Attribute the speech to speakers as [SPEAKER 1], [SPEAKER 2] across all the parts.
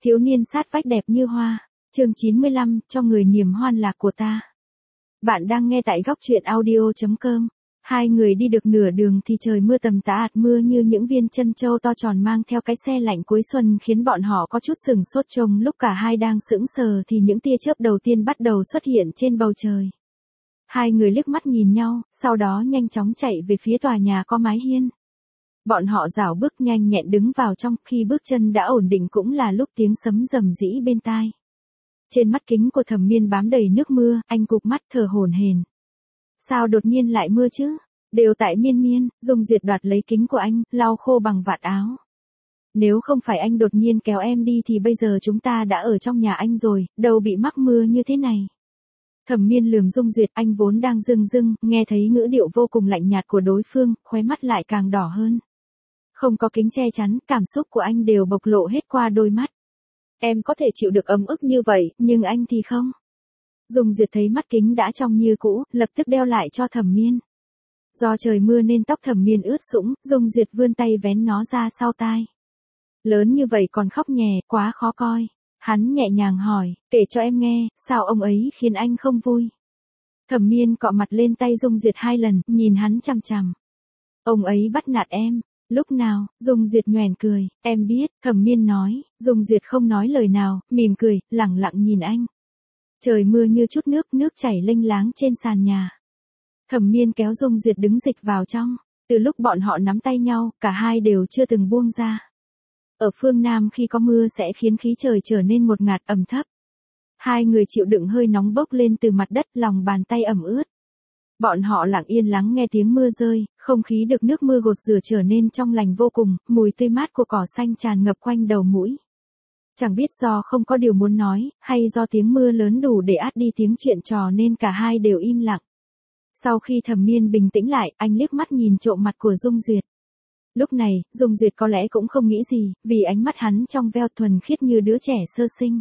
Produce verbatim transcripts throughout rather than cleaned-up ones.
[SPEAKER 1] Thiếu niên sát vách đẹp như hoa. Chương chín mươi lăm, cho người niềm hoan lạc của ta. Bạn đang nghe tại góc truyện audio chấm com. Hai người đi được nửa đường thì trời mưa tầm tã ạt, mưa như những viên chân châu to tròn mang theo cái xe lạnh cuối xuân khiến bọn họ có chút sửng sốt. Trông lúc cả hai đang sững sờ thì những tia chớp đầu tiên bắt đầu xuất hiện trên bầu trời. Hai người liếc mắt nhìn nhau, sau đó nhanh chóng chạy về phía tòa nhà có mái hiên. Bọn họ rảo bước nhanh nhẹn đứng vào trong, khi bước chân đã ổn định cũng là lúc tiếng sấm rầm rĩ bên tai. Trên mắt kính của Thẩm Miên bám đầy nước mưa, anh cụp mắt thở hổn hển. Sao đột nhiên lại mưa chứ? Đều tại Miên Miên. Dung Duyệt đoạt lấy kính của anh, lau khô bằng vạt áo. Nếu không phải anh đột nhiên kéo em đi thì bây giờ chúng ta đã ở trong nhà anh rồi, đâu bị mắc mưa như thế này. Thẩm Miên lườm Dung Duyệt, anh vốn đang rưng rưng, nghe thấy ngữ điệu vô cùng lạnh nhạt của đối phương, khóe mắt lại càng đỏ hơn. Không có kính che chắn, cảm xúc của anh đều bộc lộ hết qua đôi mắt. Em có thể chịu được ấm ức như vậy, nhưng anh thì không. Dung Duyệt thấy mắt kính đã trong như cũ, lập tức đeo lại cho Thẩm Miên. Do trời mưa nên tóc Thẩm Miên ướt sũng, Dung Duyệt vươn tay vén nó ra sau tai. Lớn như vậy còn khóc nhè, quá khó coi. Hắn nhẹ nhàng hỏi, kể cho em nghe, sao ông ấy khiến anh không vui? Thẩm Miên cọ mặt lên tay Dung Duyệt hai lần, nhìn hắn chằm chằm. Ông ấy bắt nạt em. Lúc nào? Dung Duyệt nhoẻn cười, em biết, Thẩm Miên nói. Dung Duyệt không nói lời nào, mỉm cười, lẳng lặng nhìn anh. Trời mưa như chút nước, nước chảy lênh láng trên sàn nhà. Thẩm Miên kéo Dung Duyệt đứng dịch vào trong. Từ lúc bọn họ nắm tay nhau, cả hai đều chưa từng buông ra. Ở phương Nam khi có mưa sẽ khiến khí trời trở nên ngột ngạt ẩm thấp. Hai người chịu đựng hơi nóng bốc lên từ mặt đất, lòng bàn tay ẩm ướt. Bọn họ lặng yên lắng nghe tiếng mưa rơi, không khí được nước mưa gột rửa trở nên trong lành vô cùng, mùi tươi mát của cỏ xanh tràn ngập quanh đầu mũi. Chẳng biết do không có điều muốn nói, hay do tiếng mưa lớn đủ để át đi tiếng chuyện trò nên cả hai đều im lặng. Sau khi Thẩm Miên bình tĩnh lại, anh liếc mắt nhìn trộm mặt của Dung Duyệt. Lúc này, Dung Duyệt có lẽ cũng không nghĩ gì, vì ánh mắt hắn trong veo thuần khiết như đứa trẻ sơ sinh.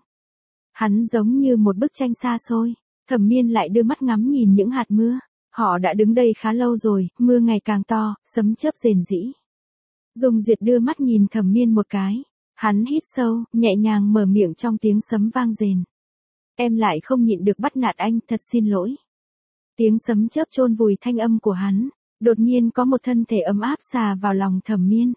[SPEAKER 1] Hắn giống như một bức tranh xa xôi. Thẩm Miên lại đưa mắt ngắm nhìn những hạt mưa. Họ đã đứng đây khá lâu rồi, mưa ngày càng to, sấm chớp rền rĩ. Dung Duyệt đưa mắt nhìn Thẩm Miên một cái. Hắn hít sâu, nhẹ nhàng mở miệng trong tiếng sấm vang rền. Em lại không nhịn được bắt nạt anh, thật xin lỗi. Tiếng sấm chớp chôn vùi thanh âm của hắn. Đột nhiên có một thân thể ấm áp xà vào lòng Thẩm Miên.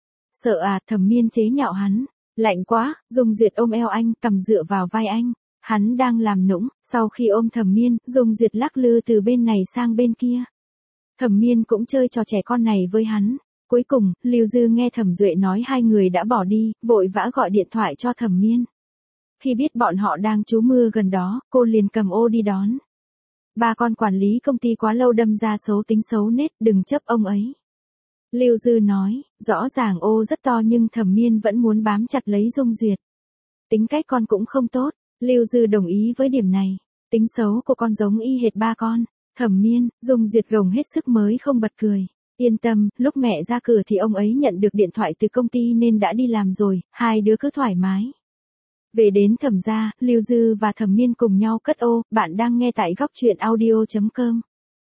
[SPEAKER 1] Sợ à? Thẩm Miên chế nhạo hắn. Lạnh quá. Dung Duyệt ôm eo anh, cầm dựa vào vai anh. Hắn đang làm nũng. Sau khi ôm Thẩm Miên, Dung Duyệt lắc lư từ bên này sang bên kia. Thẩm Miên cũng chơi trò trẻ con này với hắn. Cuối cùng, Lưu Dư nghe Thẩm Duệ nói hai người đã bỏ đi, vội vã gọi điện thoại cho Thẩm Miên. Khi biết bọn họ đang trú mưa gần đó, cô liền cầm ô đi đón. Ba con quản lý công ty quá lâu đâm ra xấu tính xấu nết, đừng chấp ông ấy. Lưu Dư nói, rõ ràng ô rất to nhưng Thẩm Miên vẫn muốn bám chặt lấy Dung Duyệt. Tính cách con cũng không tốt. Lưu Dư đồng ý với điểm này. Tính xấu của con giống y hệt ba con. Thẩm Miên. Dung Duyệt gồng hết sức mới không bật cười. Yên tâm, lúc mẹ ra cửa thì ông ấy nhận được điện thoại từ công ty nên đã đi làm rồi, hai đứa cứ thoải mái. Về đến Thẩm gia, Lưu Dư và Thẩm Miên cùng nhau cất ô. Bạn đang nghe tại góc truyện audio chấm com.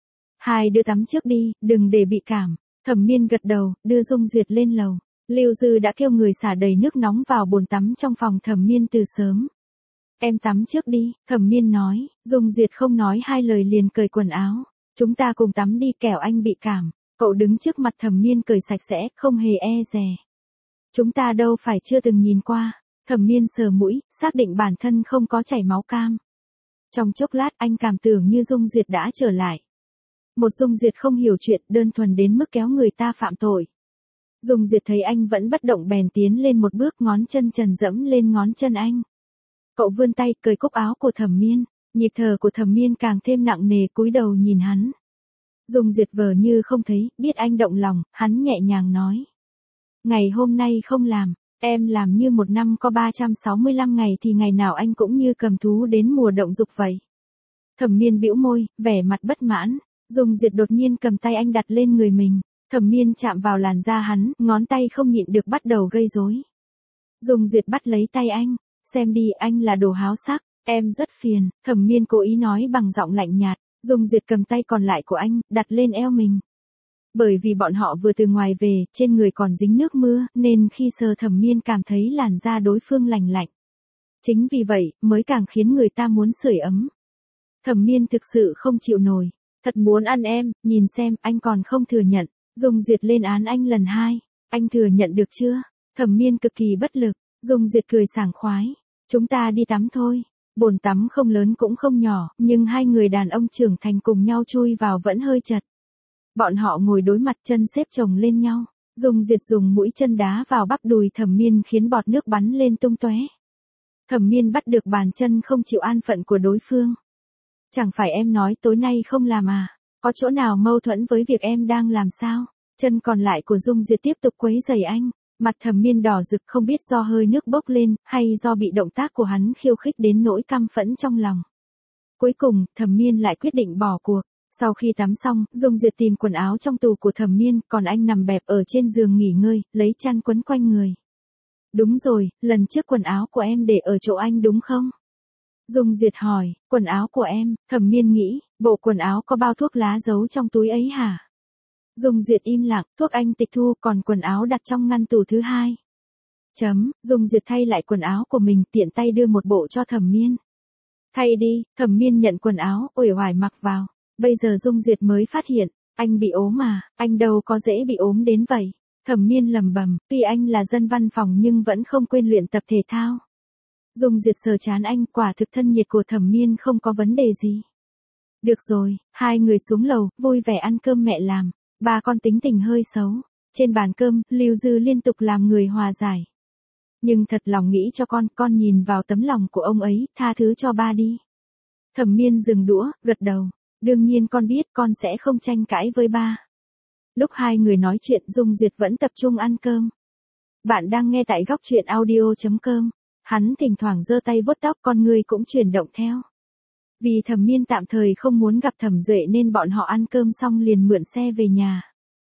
[SPEAKER 1] Hai đứa tắm trước đi, đừng để bị cảm. Thẩm Miên gật đầu, đưa Dung Duyệt lên lầu. Lưu Dư đã kêu người xả đầy nước nóng vào bồn tắm trong phòng Thẩm Miên từ sớm. Em tắm trước đi, Thẩm Miên nói. Dung Duyệt không nói hai lời liền cởi quần áo. Chúng ta cùng tắm đi, kẻo anh bị cảm. Cậu đứng trước mặt Thẩm Miên cởi sạch sẽ, không hề e dè. Chúng ta đâu phải chưa từng nhìn qua. Thẩm Miên sờ mũi, xác định bản thân không có chảy máu cam. Trong chốc lát anh cảm tưởng như Dung Duyệt đã trở lại. Một Dung Duyệt không hiểu chuyện, đơn thuần đến mức kéo người ta phạm tội. Dung Duyệt thấy anh vẫn bất động bèn tiến lên một bước, ngón chân trần dẫm lên ngón chân anh. Cậu vươn tay, cởi cúc áo của Thẩm Miên. Nhịp thở của Thẩm Miên càng thêm nặng nề, cúi đầu nhìn hắn. Dung Duyệt vờ như không thấy, biết anh động lòng, hắn nhẹ nhàng nói. Ngày hôm nay không làm, em làm như một năm có ba trăm sáu mươi lăm ngày thì ngày nào anh cũng như cầm thú đến mùa động dục vậy. Thẩm Miên bĩu môi, vẻ mặt bất mãn. Dung Duyệt đột nhiên cầm tay anh đặt lên người mình. Thẩm Miên chạm vào làn da hắn, ngón tay không nhịn được bắt đầu gây rối. Dung Duyệt bắt lấy tay anh. Xem đi, anh là đồ háo sắc, em rất phiền. Thẩm Miên cố ý nói bằng giọng lạnh nhạt. Dung Duyệt cầm tay còn lại của anh, đặt lên eo mình. Bởi vì bọn họ vừa từ ngoài về, trên người còn dính nước mưa, nên khi sờ Thẩm Miên cảm thấy làn da đối phương lành lạnh. Chính vì vậy, mới càng khiến người ta muốn sưởi ấm. Thẩm Miên thực sự không chịu nổi. Thật muốn ăn em, nhìn xem, anh còn không thừa nhận. Dung Duyệt lên án anh lần hai. Anh thừa nhận được chưa? Thẩm Miên cực kỳ bất lực. Dung Duyệt cười sảng khoái. Chúng ta đi tắm thôi. Bồn tắm không lớn cũng không nhỏ, nhưng hai người đàn ông trưởng thành cùng nhau chui vào vẫn hơi chật. Bọn họ ngồi đối mặt chân xếp chồng lên nhau. Dung Duyệt dùng mũi chân đá vào bắp đùi Thẩm Miên khiến bọt nước bắn lên tung tóe. Thẩm Miên bắt được bàn chân không chịu an phận của đối phương. Chẳng phải em nói tối nay không làm à? Có chỗ nào mâu thuẫn với việc em đang làm sao? Chân còn lại của Dung Duyệt tiếp tục quấy rầy anh. Mặt Thẩm Miên đỏ rực không biết do hơi nước bốc lên, hay do bị động tác của hắn khiêu khích đến nỗi căm phẫn trong lòng. Cuối cùng, Thẩm Miên lại quyết định bỏ cuộc. Sau khi tắm xong, Dung Duyệt tìm quần áo trong tủ của Thẩm Miên, còn anh nằm bẹp ở trên giường nghỉ ngơi, lấy chăn quấn quanh người. Đúng rồi, lần trước quần áo của em để ở chỗ anh đúng không? Dung Duyệt hỏi, quần áo của em, Thẩm Miên nghĩ, bộ quần áo có bao thuốc lá giấu trong túi ấy hả? Dung Duyệt im lặng, thuốc anh tịch thu còn quần áo đặt trong ngăn tủ thứ hai. Chấm, Dung Duyệt thay lại quần áo của mình tiện tay đưa một bộ cho Thẩm Miên. Thay đi, Thẩm Miên nhận quần áo, uể oải mặc vào. Bây giờ Dung Duyệt mới phát hiện, anh bị ốm mà, anh đâu có dễ bị ốm đến vậy. Thẩm Miên lầm bầm, tuy anh là dân văn phòng nhưng vẫn không quên luyện tập thể thao. Dung Duyệt sờ chán anh, quả thực thân nhiệt của Thẩm Miên không có vấn đề gì. Được rồi, hai người xuống lầu, vui vẻ ăn cơm mẹ làm. Ba con tính tình hơi xấu. Trên bàn cơm, Lưu Dư liên tục làm người hòa giải. Nhưng thật lòng nghĩ cho con, con nhìn vào tấm lòng của ông ấy, tha thứ cho ba đi. Thẩm Miên dừng đũa, gật đầu. Đương nhiên con biết con sẽ không tranh cãi với ba. Lúc hai người nói chuyện Dung Duyệt vẫn tập trung ăn cơm. Bạn đang nghe tại góc truyện audio chấm com. Hắn thỉnh thoảng giơ tay vuốt tóc con người cũng chuyển động theo. Vì Thẩm Miên tạm thời không muốn gặp Thẩm Duệ nên bọn họ ăn cơm xong liền mượn xe về nhà.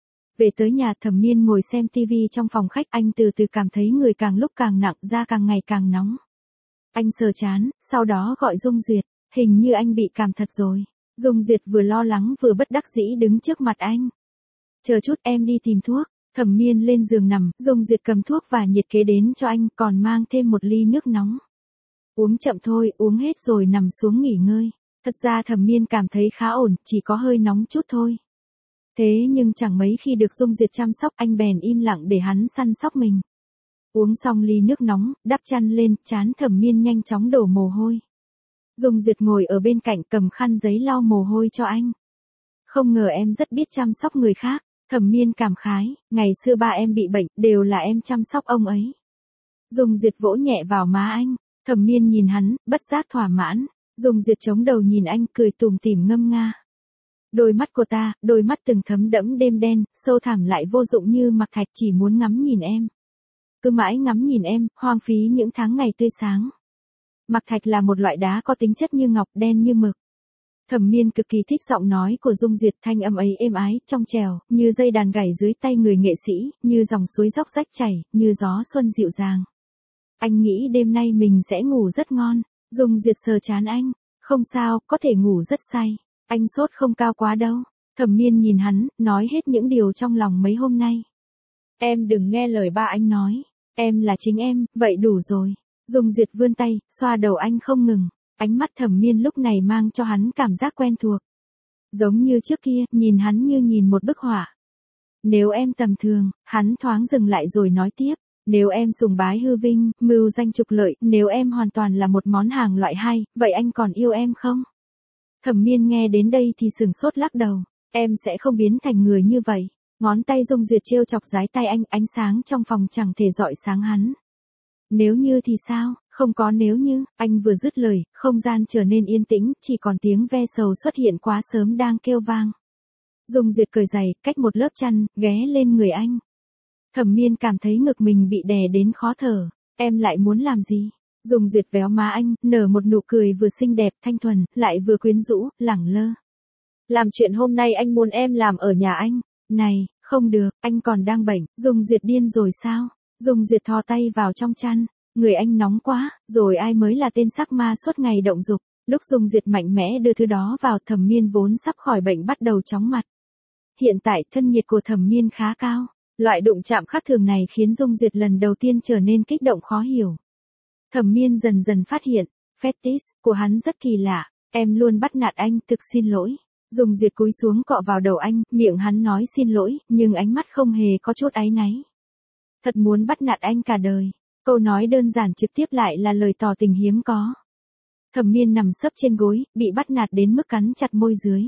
[SPEAKER 1] Về tới nhà Thẩm Miên ngồi xem tivi trong phòng khách, anh từ từ cảm thấy người càng lúc càng nặng, da càng ngày càng nóng. Anh sờ chán, sau đó gọi Dung Duyệt, hình như anh bị cảm thật rồi. Dung Duyệt vừa lo lắng vừa bất đắc dĩ đứng trước mặt anh. Chờ chút em đi tìm thuốc. Thẩm Miên lên giường nằm, Dung Duyệt cầm thuốc và nhiệt kế đến cho anh, còn mang thêm một ly nước nóng. Uống chậm thôi, uống hết rồi nằm xuống nghỉ ngơi. Thật ra Thẩm Miên cảm thấy khá ổn, chỉ có hơi nóng chút thôi. Thế nhưng chẳng mấy khi được Dung Duyệt chăm sóc, anh bèn im lặng để hắn săn sóc mình. Uống xong ly nước nóng, đắp chăn lên, trán Thẩm Miên nhanh chóng đổ mồ hôi. Dung Duyệt ngồi ở bên cạnh cầm khăn giấy lau mồ hôi cho anh. Không ngờ em rất biết chăm sóc người khác. Thẩm Miên cảm khái, ngày xưa ba em bị bệnh, đều là em chăm sóc ông ấy. Dung Duyệt vỗ nhẹ vào má anh. Thẩm Miên nhìn hắn, bất giác thỏa mãn. Dung Duyệt chống đầu nhìn anh, cười tủm tỉm ngâm nga. Đôi mắt của ta, đôi mắt từng thấm đẫm đêm đen, sâu thẳm lại vô dụng như mặc thạch, chỉ muốn ngắm nhìn em. Cứ mãi ngắm nhìn em, hoang phí những tháng ngày tươi sáng. Mặc thạch là một loại đá có tính chất như ngọc, đen như mực. Thẩm Miên cực kỳ thích giọng nói của Dung Duyệt, thanh âm ấy êm ái, trong trẻo, như dây đàn gảy dưới tay người nghệ sĩ, như dòng suối róc rách chảy, như gió xuân dịu dàng. Anh nghĩ đêm nay mình sẽ ngủ rất ngon. Dung Duyệt sờ chán anh. Không sao, có thể ngủ rất say. Anh sốt không cao quá đâu. Thẩm Miên nhìn hắn, nói hết những điều trong lòng mấy hôm nay. Em đừng nghe lời ba anh nói. Em là chính em, vậy đủ rồi. Dung Duyệt vươn tay, xoa đầu anh không ngừng. Ánh mắt Thẩm Miên lúc này mang cho hắn cảm giác quen thuộc. Giống như trước kia, nhìn hắn như nhìn một bức họa. Nếu em tầm thường, hắn thoáng dừng lại rồi nói tiếp. Nếu em sùng bái hư vinh, mưu danh trục lợi, nếu em hoàn toàn là một món hàng loại hai, vậy anh còn yêu em không? Thẩm Miên nghe đến đây thì sừng sốt lắc đầu. Em sẽ không biến thành người như vậy. Ngón tay Dung Duyệt trêu chọc dái tay anh, ánh sáng trong phòng chẳng thể rọi sáng hắn. Nếu như thì sao? Không có nếu như. Anh vừa dứt lời, không gian trở nên yên tĩnh, chỉ còn tiếng ve sầu xuất hiện quá sớm đang kêu vang. Dung Duyệt cởi giày, cách một lớp chăn, ghé lên người anh. Thẩm Miên cảm thấy ngực mình bị đè đến khó thở. Em lại muốn làm gì? Dung Duyệt véo má anh, nở một nụ cười vừa xinh đẹp, thanh thuần, lại vừa quyến rũ, lẳng lơ. Làm chuyện hôm nay anh muốn em làm ở nhà anh. Này, không được, anh còn đang bệnh. Dung Duyệt điên rồi sao? Dung Duyệt thò tay vào trong chăn. Người anh nóng quá, rồi ai mới là tên sắc ma suốt ngày động dục. Lúc Dung Duyệt mạnh mẽ đưa thứ đó vào, Thẩm Miên vốn sắp khỏi bệnh bắt đầu chóng mặt. Hiện tại thân nhiệt của Thẩm Miên khá cao. Loại đụng chạm khác thường này khiến Dung Duyệt lần đầu tiên trở nên kích động khó hiểu. Thẩm Miên dần dần phát hiện, fetish của hắn rất kỳ lạ, em luôn bắt nạt anh, thực xin lỗi. Dung Duyệt cúi xuống cọ vào đầu anh, miệng hắn nói xin lỗi, nhưng ánh mắt không hề có chút áy náy. Thật muốn bắt nạt anh cả đời. Câu nói đơn giản trực tiếp lại là lời tỏ tình hiếm có. Thẩm Miên nằm sấp trên gối, bị bắt nạt đến mức cắn chặt môi dưới.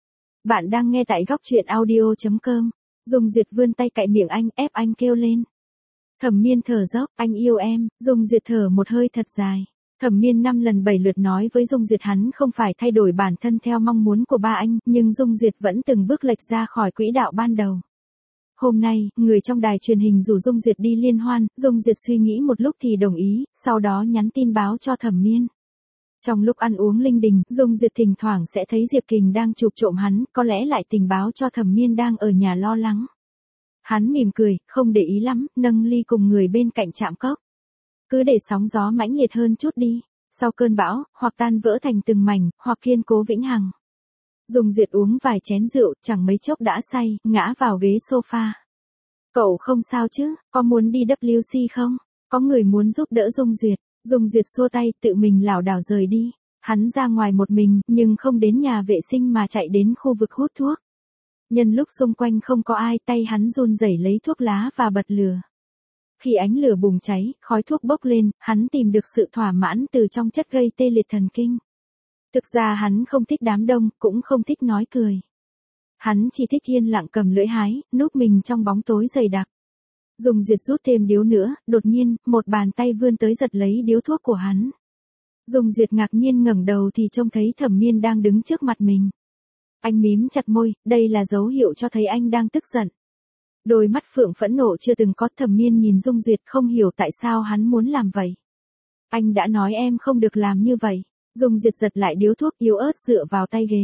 [SPEAKER 1] Bạn đang nghe tại góc truyện audio chấm com. Dung Duyệt vươn tay cạy miệng anh, ép anh kêu lên. Thẩm Miên thở dốc, anh yêu em. Dung Duyệt thở một hơi thật dài. Thẩm Miên năm lần bảy lượt nói với Dung Duyệt hắn không phải thay đổi bản thân theo mong muốn của ba anh, nhưng Dung Duyệt vẫn từng bước lệch ra khỏi quỹ đạo ban đầu. Hôm nay, người trong đài truyền hình rủ Dung Duyệt đi liên hoan, Dung Duyệt suy nghĩ một lúc thì đồng ý, sau đó nhắn tin báo cho Thẩm Miên. Trong lúc ăn uống linh đình, Dung Duyệt thỉnh thoảng sẽ thấy Diệp Kình đang chụp trộm hắn, có lẽ lại tình báo cho Thẩm Miên đang ở nhà lo lắng. Hắn mỉm cười, không để ý lắm, nâng ly cùng người bên cạnh chạm cốc. Cứ để sóng gió mãnh liệt hơn chút đi, sau cơn bão, hoặc tan vỡ thành từng mảnh, hoặc kiên cố vĩnh hằng. Dung Duyệt uống vài chén rượu, chẳng mấy chốc đã say, ngã vào ghế sofa. Cậu không sao chứ, có muốn đi W C không? Có người muốn giúp đỡ Dung Duyệt. Dung Duyệt xua tay, tự mình lảo đảo rời đi. Hắn ra ngoài một mình, nhưng không đến nhà vệ sinh mà chạy đến khu vực hút thuốc. Nhân lúc xung quanh không có ai, tay hắn run rẩy lấy thuốc lá và bật lửa. Khi ánh lửa bùng cháy, khói thuốc bốc lên, hắn tìm được sự thỏa mãn từ trong chất gây tê liệt thần kinh. Thực ra hắn không thích đám đông, cũng không thích nói cười. Hắn chỉ thích yên lặng cầm lưỡi hái, núp mình trong bóng tối dày đặc. Dung Duyệt rút thêm điếu nữa, đột nhiên, một bàn tay vươn tới giật lấy điếu thuốc của hắn. Dung Duyệt ngạc nhiên ngẩng đầu thì trông thấy Thẩm Miên đang đứng trước mặt mình. Anh mím chặt môi, đây là dấu hiệu cho thấy anh đang tức giận. Đôi mắt phượng phẫn nộ chưa từng có. Thẩm Miên nhìn Dung Duyệt không hiểu tại sao hắn muốn làm vậy. Anh đã nói em không được làm như vậy. Dung Duyệt giật lại điếu thuốc yếu ớt dựa vào tay ghế.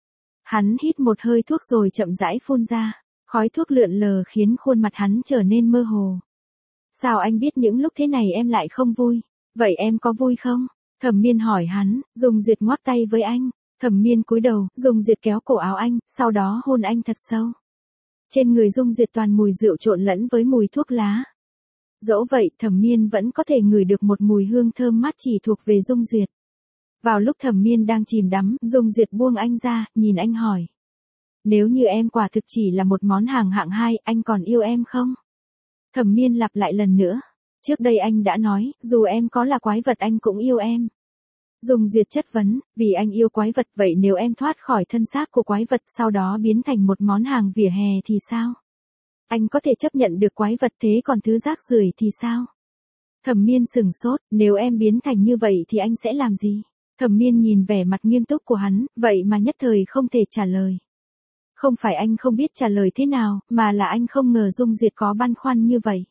[SPEAKER 1] Hắn hít một hơi thuốc rồi chậm rãi phun ra. Khói thuốc lượn lờ khiến khuôn mặt hắn trở nên mơ hồ. Sao anh biết những lúc thế này em lại không vui? Vậy em có vui không? Thẩm Miên hỏi hắn. Dung Duyệt ngoắc tay với anh. Thẩm Miên cúi đầu, Dung Duyệt kéo cổ áo anh, sau đó hôn anh thật sâu. Trên người Dung Duyệt toàn mùi rượu trộn lẫn với mùi thuốc lá. Dẫu vậy, Thẩm Miên vẫn có thể ngửi được một mùi hương thơm mát chỉ thuộc về Dung Duyệt. Vào lúc Thẩm Miên đang chìm đắm, Dung Duyệt buông anh ra, nhìn anh hỏi. Nếu như em quả thực chỉ là một món hàng hạng hai, anh còn yêu em không? Thẩm Miên lặp lại lần nữa. Trước đây anh đã nói, dù em có là quái vật anh cũng yêu em. Dung Duyệt chất vấn, vì anh yêu quái vật vậy nếu em thoát khỏi thân xác của quái vật sau đó biến thành một món hàng vỉa hè thì sao? Anh có thể chấp nhận được quái vật thế còn thứ rác rưởi thì sao? Thẩm Miên sừng sốt, nếu em biến thành như vậy thì anh sẽ làm gì? Thẩm Miên nhìn vẻ mặt nghiêm túc của hắn, vậy mà nhất thời không thể trả lời. Không phải anh không biết trả lời thế nào, mà là anh không ngờ Dung Duyệt có băn khoăn như vậy.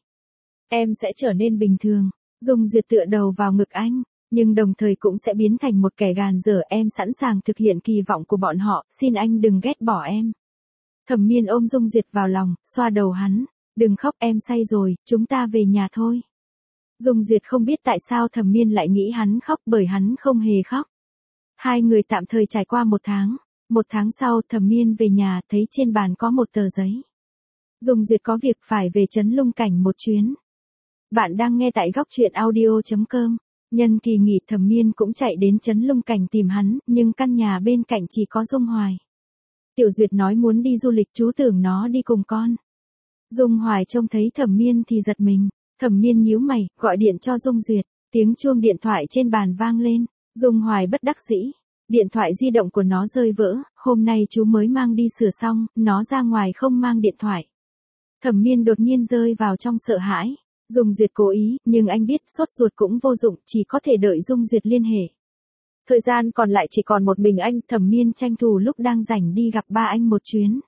[SPEAKER 1] Em sẽ trở nên bình thường. Dung Duyệt tựa đầu vào ngực anh, nhưng đồng thời cũng sẽ biến thành một kẻ gàn dở. Em sẵn sàng thực hiện kỳ vọng của bọn họ, xin anh đừng ghét bỏ em. Thẩm Miên ôm Dung Duyệt vào lòng, xoa đầu hắn. Đừng khóc, em say rồi, chúng ta về nhà thôi. Dung Duyệt không biết tại sao Thẩm Miên lại nghĩ hắn khóc bởi hắn không hề khóc. Hai người tạm thời trải qua một tháng. Một tháng sau, Thẩm Miên về nhà, thấy trên bàn có một tờ giấy. Dung Duyệt có việc phải về trấn Lung Cảnh một chuyến. Bạn đang nghe tại góc truyện audio chấm com. Nhân kỳ nghỉ Thẩm Miên cũng chạy đến trấn Lung Cảnh tìm hắn, nhưng căn nhà bên cạnh chỉ có Dung Hoài. Tiểu Duyệt nói muốn đi du lịch, chú tưởng nó đi cùng con. Dung Hoài trông thấy Thẩm Miên thì giật mình. Thẩm Miên nhíu mày, gọi điện cho Dung Duyệt. Tiếng chuông điện thoại trên bàn vang lên. Dung Hoài bất đắc dĩ. Điện thoại di động của nó rơi vỡ, hôm nay chú mới mang đi sửa xong, nó ra ngoài không mang điện thoại. Thẩm Miên đột nhiên rơi vào trong sợ hãi. Dung Duyệt cố ý, nhưng anh biết sốt ruột cũng vô dụng, chỉ có thể đợi Dung Duyệt liên hệ. Thời gian còn lại chỉ còn một mình anh, Thẩm Miên tranh thủ lúc đang rảnh đi gặp ba anh một chuyến.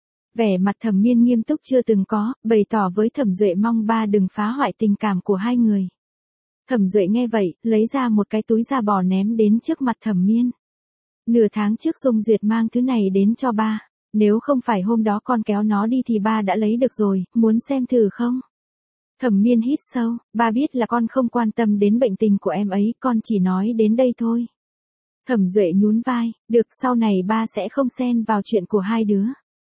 [SPEAKER 1] Vẻ mặt Thẩm Miên nghiêm túc chưa từng có, bày tỏ với Thẩm Duệ mong ba đừng phá hoại tình cảm của hai người. Thẩm Duệ nghe vậy, lấy ra một cái túi da bò ném đến trước mặt Thẩm Miên. Nửa tháng trước Dung Duyệt mang thứ này đến cho ba. Nếu không phải hôm đó con kéo nó đi thì ba đã lấy được rồi, muốn xem thử không? Thẩm Miên hít sâu, ba biết là con không quan tâm đến bệnh tình của em ấy, con chỉ nói đến đây thôi. Thẩm Duệ nhún vai, được, sau này ba sẽ không xen vào chuyện của hai đứa.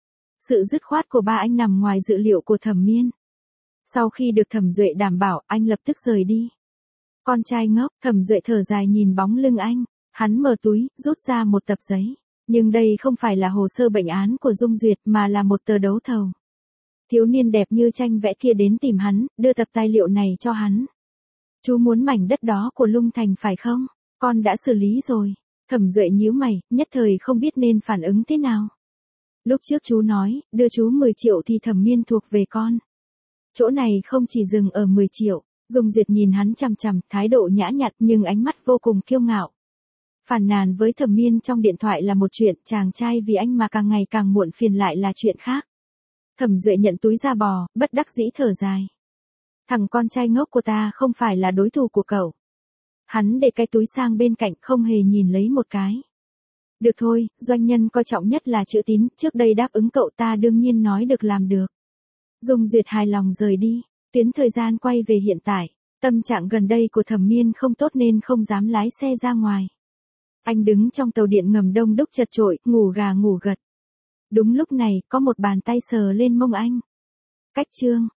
[SPEAKER 1] Sự dứt khoát của ba anh nằm ngoài dự liệu của Thẩm Miên. Sau khi được Thẩm Duệ đảm bảo, anh lập tức rời đi. Con trai ngốc, Thẩm Duệ thở dài nhìn bóng lưng anh, hắn mở túi, rút ra một tập giấy. Nhưng đây không phải là hồ sơ bệnh án của Dung Duyệt mà là một tờ đấu thầu. Thiếu niên đẹp như tranh vẽ kia đến tìm hắn, đưa tập tài liệu này cho hắn. Chú muốn mảnh đất đó của Lung Thành phải không? Con đã xử lý rồi. Thẩm Duệ nhíu mày, nhất thời không biết nên phản ứng thế nào. Lúc trước chú nói, đưa chú mười triệu thì Thẩm Miên thuộc về con. Chỗ này không chỉ dừng ở mười triệu. Dung Duyệt nhìn hắn chằm chằm, thái độ nhã nhặn nhưng ánh mắt vô cùng kiêu ngạo. Phàn nàn với Thẩm Miên trong điện thoại là một chuyện, chàng trai vì anh mà càng ngày càng muộn phiền lại là chuyện khác. Thẩm Duệ nhận túi da bò, bất đắc dĩ thở dài. Thằng con trai ngốc của ta không phải là đối thủ của cậu. Hắn để cái túi sang bên cạnh không hề nhìn lấy một cái. Được thôi, doanh nhân coi trọng nhất là chữ tín, trước đây đáp ứng cậu ta đương nhiên nói được làm được. Dung Duyệt hài lòng rời đi, tuyến thời gian quay về hiện tại. Tâm trạng gần đây của Thẩm Miên không tốt nên không dám lái xe ra ngoài. Anh đứng trong tàu điện ngầm đông đúc chật chội, ngủ gà ngủ gật. Đúng lúc này, có một bàn tay sờ lên mông anh. Cách chương